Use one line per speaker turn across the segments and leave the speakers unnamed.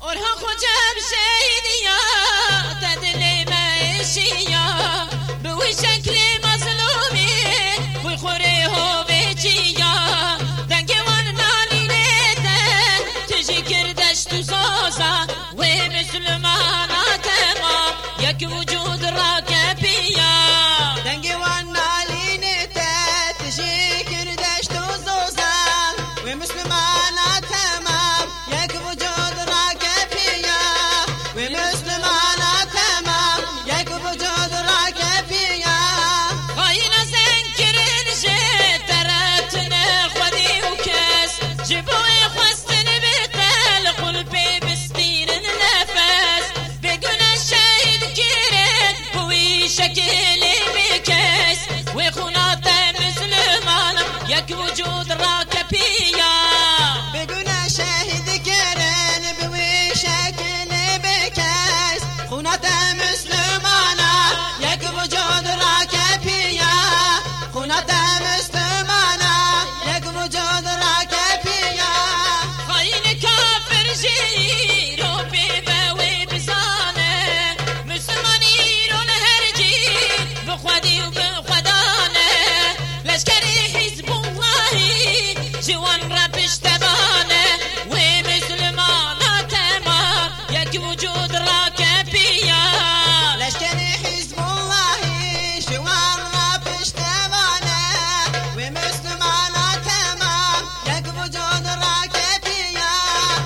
أرها خجب شهيديا تدلي ماشيا بوي شكل مظلومي والخوري هو بيجيا دنگي وان نالي نيتا تجي كردش تزوزا ومسلمانات ما يك وجود راكبيا
دنگي وان نالي نيتا تجي كردش تزوزا ومسلمانات ما يك وجود راكبيا ومسلمانات ما يك وجود راكبيا
خاينة زنكرن جيت تراتنا خدي وكاس جيبوا يخوستن بتال قلبي بستين النفس بقنا الشاهد كيرن بوي شكلي بكاس وخونات مسلمان يك وجود راكبيا
بقنا شاهد كيرن بوي شكلي بكاس خونات مسلمانا يك وجود راكبيا خونات مسلمانا يك وجود راكبيا
خاين كافر جيرو ببوي بزانه مسلمانيرون هرجي بخودي وبخدانه لشكري حزب الله جوان ربش تبانه ومسلمانات ما يك وجود راكبيا
لشكري حزب الله شوار رابش تبانه ومسلمانات ما يك وجود راكبيا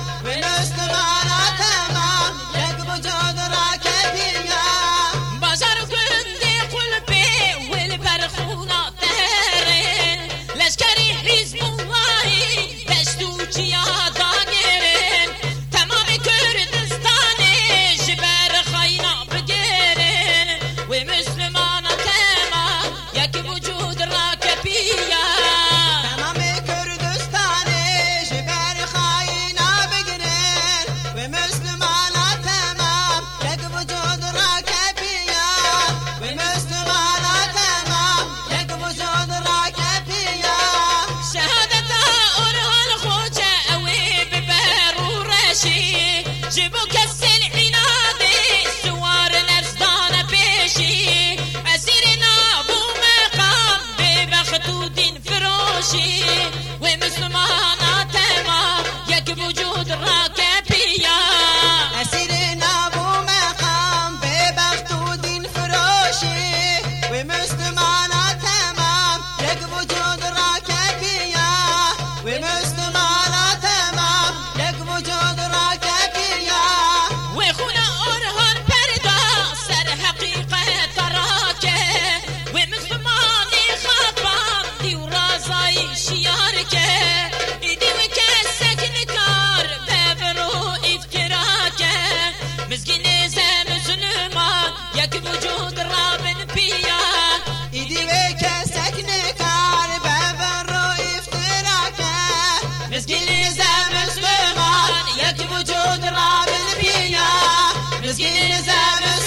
ومسلمانات ما يك وجود راكبيا
بازار كندي قلبي والبرخونة تهرين لشكري حزب الله بشتوچي داگرين تمام كردستاني جبر خاينة بگرين ومسلمانة تما يك وجود راكبية
تمام كردستاني جبر خاينة بقرين ومسلمانات تمام يك وجود راكبيا ومسلمانات تمام يك وجود راكبيا
شهادة أرها الخوجة أوي ببهر ورشي جيبوا كس العنادي سوار الأرزدان بيشي أسيرنا أبو مقام ببخت ودين فروشي ومسلمانات ما يك بوجود راكبيا
أسيرنا أبو مقام ببخت ودين فروشي ومسلمانات تمام يك وجود راكبيا ومسلمانات تمام يك وجود راكبيا
وخونا أرهن بردا سر حقيقة تراكه ومسلماني خطبان دي ورازاي شياركه إيدي وكسك نكار ببرو افتراكه مسكين زي مسلمان يك وجود رابن بيا
إيدي وكسك نكار ببرو افتراكه مسكين زي مسلمان يك وجود راب البيا مسكين زي